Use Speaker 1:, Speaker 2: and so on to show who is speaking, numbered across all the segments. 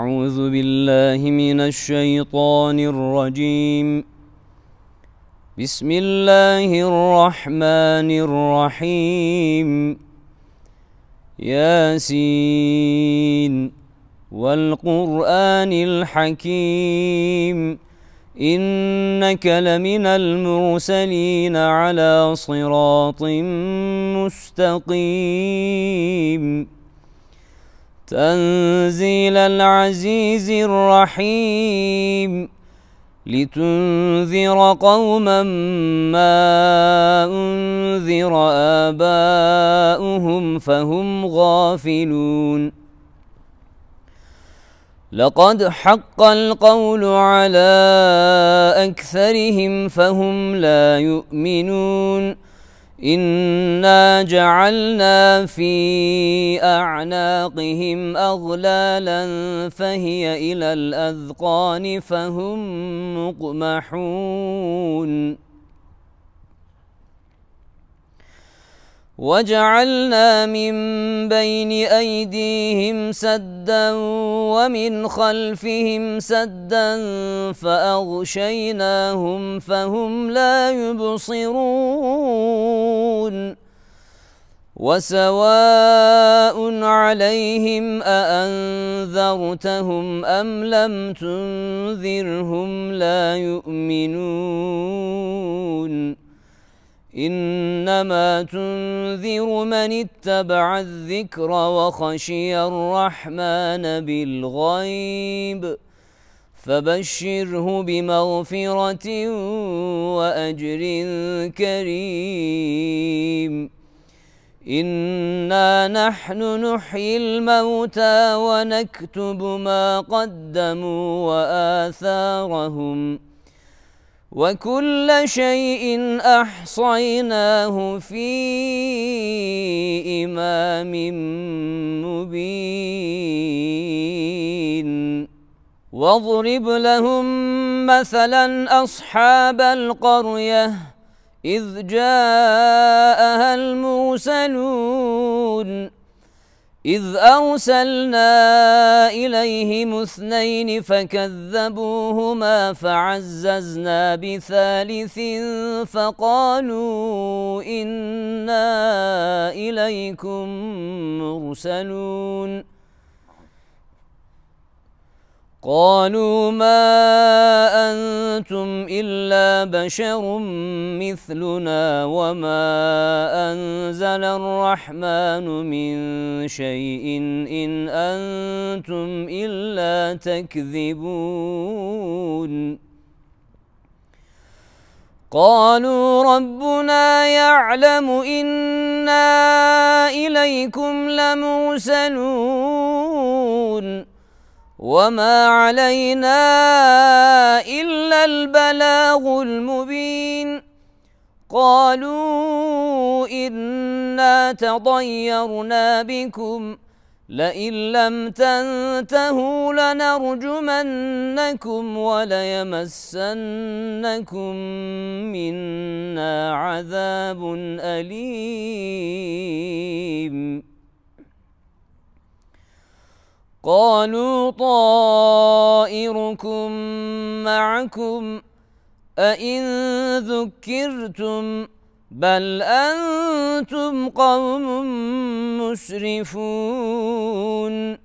Speaker 1: أعوذ بالله من الشيطان الرجيم. بسم الله الرحمن الرحيم. ياسين والقرآن الحكيم إنك لمن المرسلين على صراط مستقيم. تنزيل العزيز الرحيم لتنذر قوما ما أنذر آباؤهم فهم غافلون. لقد حق القول على أكثرهم فهم لا يؤمنون. إنا جعلنا في أعناقهم أغلالا فهي إلى الأذقان فهم مقمحون. وجعلنا من بين أيديهم سدا ومن خلفهم سدا فأغشيناهم فهم لا يبصرون. وسواء عليهم أأنذرتهم أم لم تنذرهم لا يؤمنون. إنما تنذر من اتبع الذكر وخشي الرحمن بالغيب فبشره بمغفرة وأجر كريم. إنا نحن نحيي الموتى ونكتب ما قدموا وآثارهم وكل شيء أحصيناه في إمام مبين. واضرب لهم مثلا أصحاب القرية إذ جاءها المرسلون إذ أرسلنا إليهم اثنين فكذبوهما فعززنا بثالث فقالوا إنا إليكم مرسلون. قالوا ما أنتم إلا بشر مثلنا وما أنزل الرحمن من شيء إن أنتم إلا تكذبون. قالوا ربنا يعلم إنا إليكم لمرسلون وما علينا إلا البلاغ المبين. قالوا إنا تطيرنا بكم لئن لم تنتهوا لنرجمنكم وليمسنكم منا عذاب أليم. قالوا طائركم معكم أئن ذكرتم بل أنتم قوم مسرفون.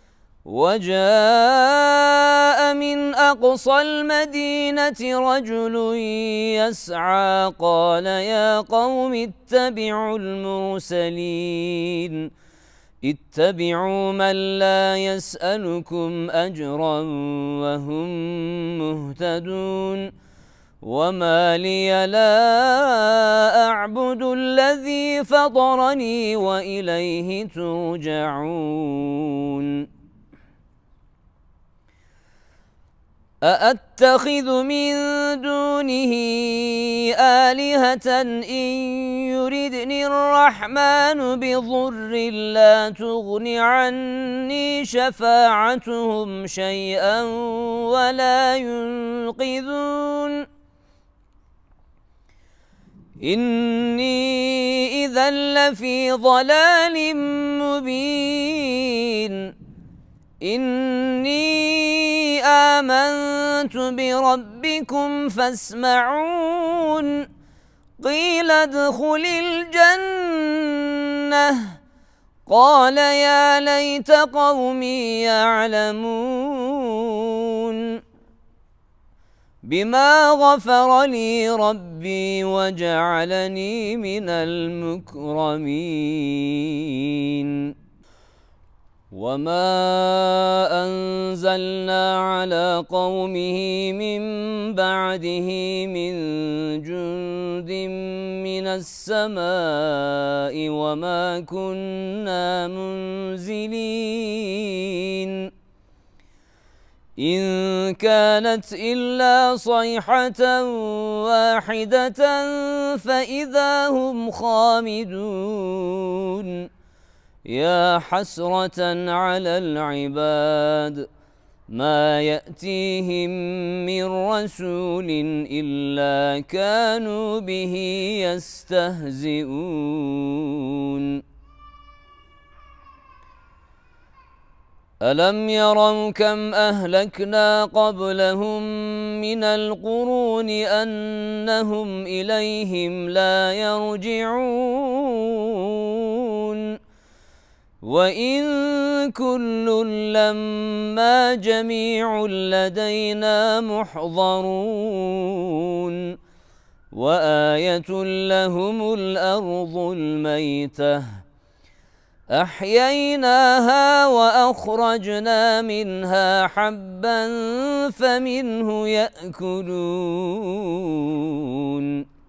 Speaker 1: وجاء من أقصى المدينة رجل يسعى قال يا قوم اتبعوا المرسلين اتبعوا من لا يسألكم أجرا وهم مهتدون. وما لي لا أعبد الذي فطرني وإليه ترجعون. أأتخذ من دونه آلهة إن يردني الرحمن بضر لا تغن عني شفاعتهم شيئا ولا ينقذون. إني إذا إذا لفي ضلال مبين إني آمنت بربكم فاسمعون قيل ادخل الجنة قال يا ليت قومي يعلمون بما غفر لي ربي وجعلني من المكرمين وما أنزلنا على قومه من بعده من جند من السماء وما كنا منزلين إن كانت إلا صيحة واحدة فإذا هم خامدون يا حسرة على العباد ما يأتيهم من رسول إلا كانوا به يستهزئون ألم يروا كم أهلكنا قبلهم من القرون أنهم إليهم لا يرجعون وإن كل لما جميع لدينا محضرون وآية لهم الأرض الميتة أحييناها وأخرجنا منها حبا فمنه يأكلون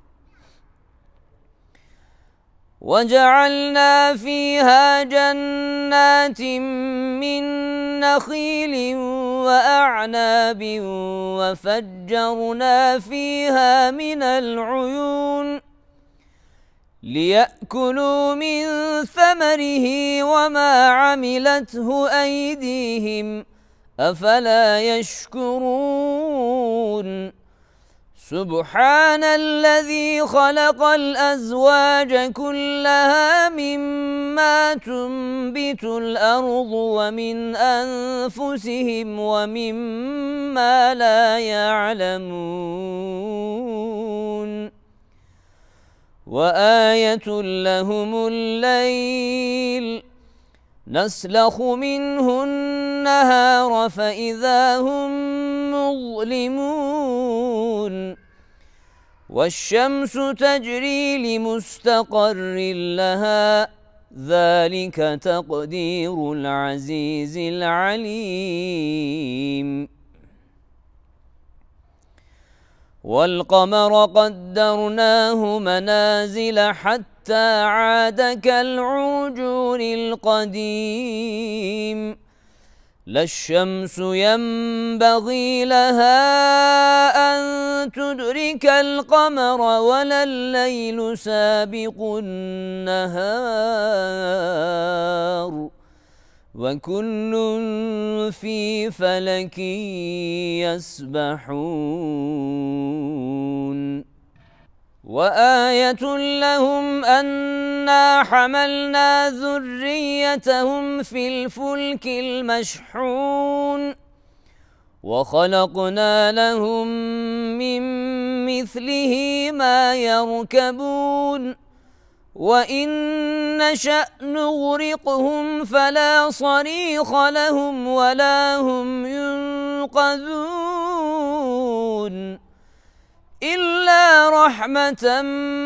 Speaker 1: وجعلنا فيها جنات من نخيل وأعناب وفجرنا فيها من العيون ليأكلوا من ثمره وما عملته أيديهم أفلا يشكرون سبحان الذي خلق الأزواج كلها مما تنبت الأرض ومن أنفسهم ومما لا يعلمون وآية لهم الليل نسلخ منه النهار فإذا هم مظلمون والشمس تجري لمستقر لها ذلك تقدير العزيز العليم والقمر قدرناه منازل حتى عاد كالعرجون القديم لا الشمس ينبغي لها أن تدرك القمر ولا الليل سابق النهار وكل في فلك يسبحون وآية لهم أنا حملنا ذريتهم في الفلك المشحون وخلقنا لهم من مثله ما يركبون وإن نشأ نغرقهم فلا صريخ لهم ولا هم ينقذون إلا رحمة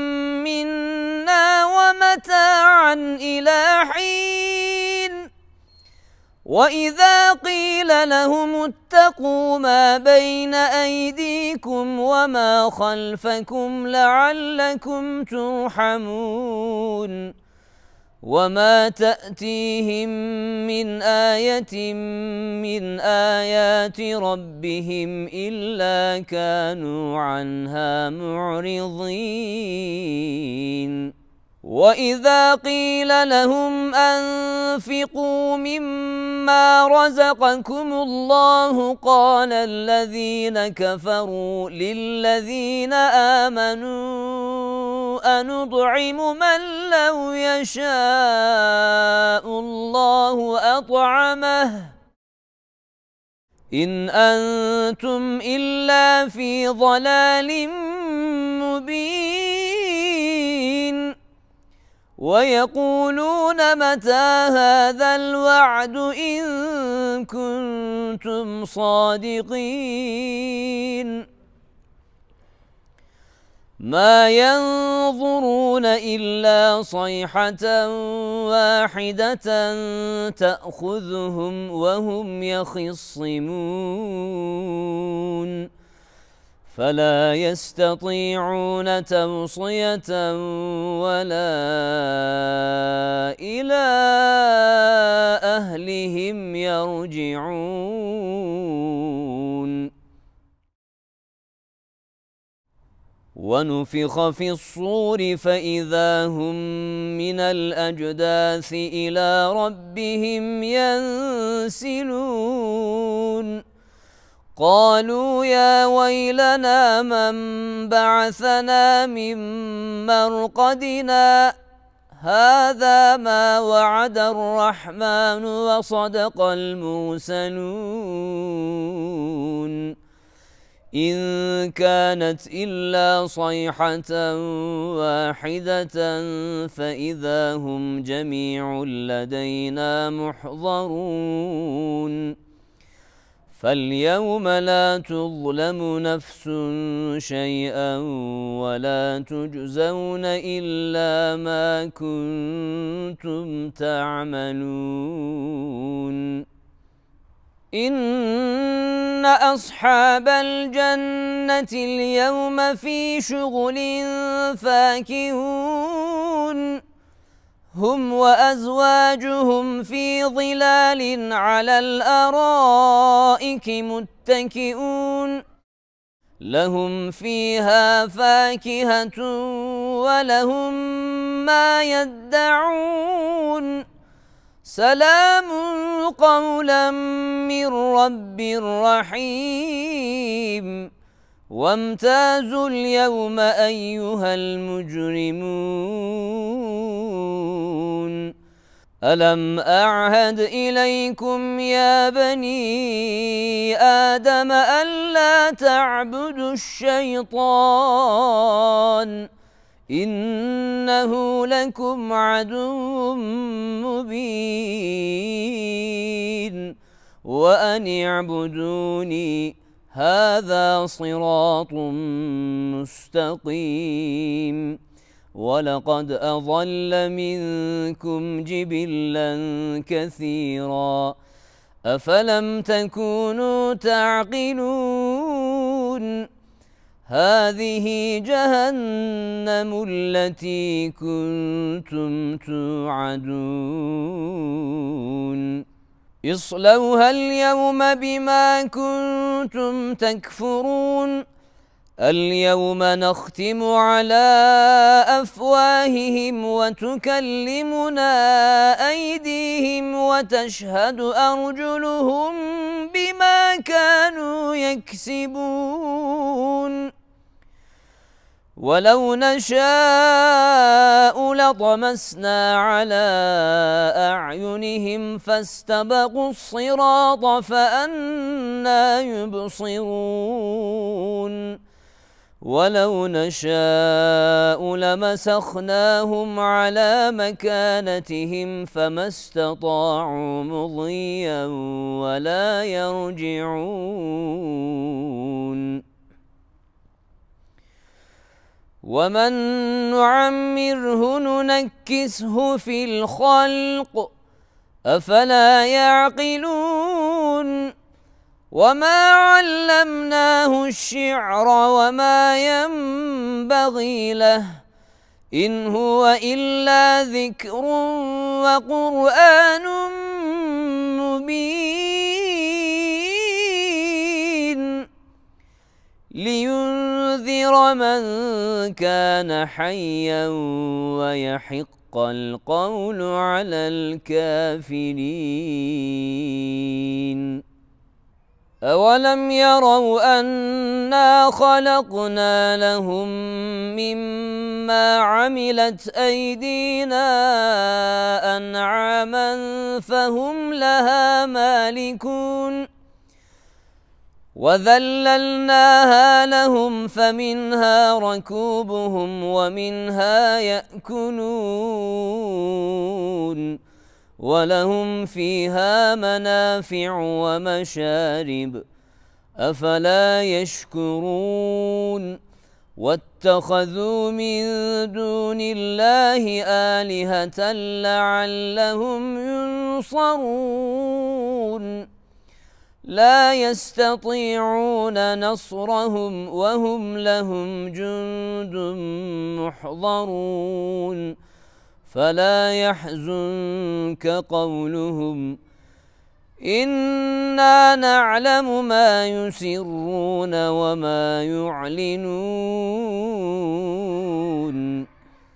Speaker 1: منا ومتاعا إلى حين وإذا قيل لهم اتقوا ما بين أيديكم وما خلفكم لعلكم ترحمون وما تأتيهم من آية من آيات ربهم إلا كانوا عنها معرضين وإذا قيل لهم أنفقوا مما رزقكم الله قال الذين كفروا للذين آمنوا أنطعم من لو يشاء الله أطعمه إن أنتم إلا في ضلال مبين ويقولون متى هذا الوعد إن كنتم صادقين ما ينظرون إلا صيحة واحدة تأخذهم وهم يخصمون فلا يستطيعون توصية ولا إلى أهلهم يرجعون ونفخ في الصور فإذا هم من الأجداث إلى ربهم ينسلون قالوا يا ويلنا من بعثنا من مرقدنا هذا ما وعد الرحمن وصدق المرسلون إن كانت إلا صيحة واحدة فإذا هم جميع لدينا محضرون فاليوم لا تظلم نفس شيئا ولا تجزون إلا ما كنتم تعملون إن أصحاب الجنة اليوم في شغل فاكهون هم وأزواجهم في ظلال على الأرائك متكئون لهم فيها فاكهة ولهم ما يدعون سلام قولا من رب رحيم وامتازوا اليوم أيها المجرمون ألم أعهد إليكم يا بني آدم ألا تعبدوا الشيطان إنه لكم عدو مبين وأن اعبدوني هذا صراط مستقيم ولقد أضل منكم جبلا كثيرا أفلم تكونوا تعقلون هذه جهنم التي كنتم توعدون اصلوها اليوم بما كنتم تكفرون اليوم نختم على أفواههم وتكلمنا أيديهم وتشهد أرجلهم بما كانوا يكسبون ولو نشاء لطمسنا على أعينهم فاستبقوا الصراط فأنى يبصرون ولو نشاء لمسخناهم على مكانتهم فما استطاعوا مضيا ولا يرجعون ومن نعمره ننكسه في الخلق أفلا يعقلون وما علمناه الشعر وما ينبغي له إن هو إلا ذكر وقرآن مبين لينذر من كان حيا ويحق القول على الكافرين أولم يروا أنا خلقنا لهم مما عملت أيدينا أنعاما فهم لها مالكون وذللناها لهم فمنها ركوبهم ومنها يأكلون ولهم فيها منافع ومشارب أفلا يشكرون واتخذوا من دون الله آلهة لعلهم ينصرون لا يستطيعون نصرهم وهم لهم جند محضرون فلا يحزنك قولهم إنا نعلم ما يسرون وما يعلنون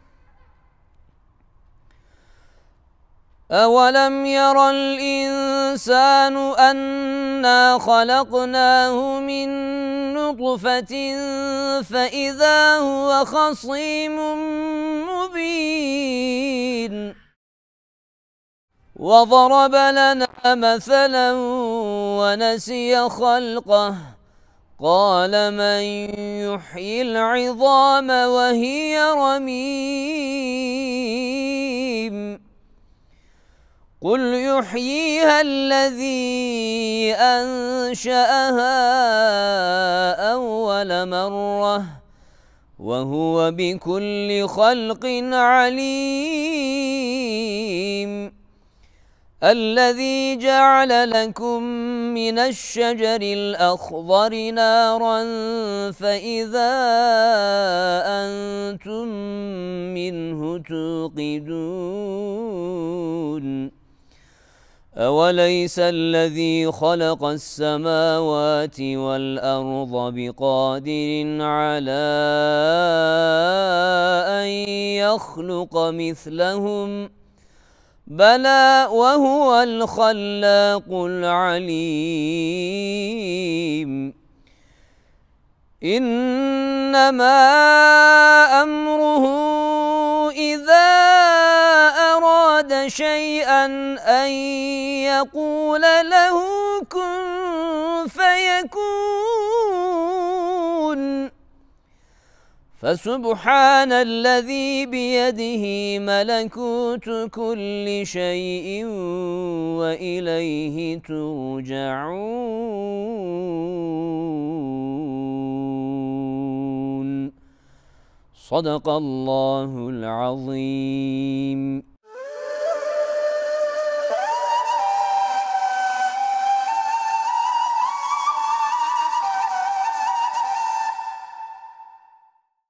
Speaker 1: أولم ير الإنسان أنا خلقناه من نطفة فإذا هو خصيم مبين وضرب لنا مثلا ونسي خلقه قال من يحيي العظام وهي رميم قل يحييها الذي أنشأها أول مرة وهو بكل خلق عليم الذي جعل لكم من الشجر الأخضر نارا فإذا أنتم منه توقدون أوليس الذي خلق السماوات والأرض بقادر على أن يخلق مثلهم بلى وهو الخلاق العليم إنما أمره إذا أراد شيئا أن يقول له كن فيكون فسبحان الذي بيده ملكوت كل شيء وإليه ترجعون صدق الله العظيم.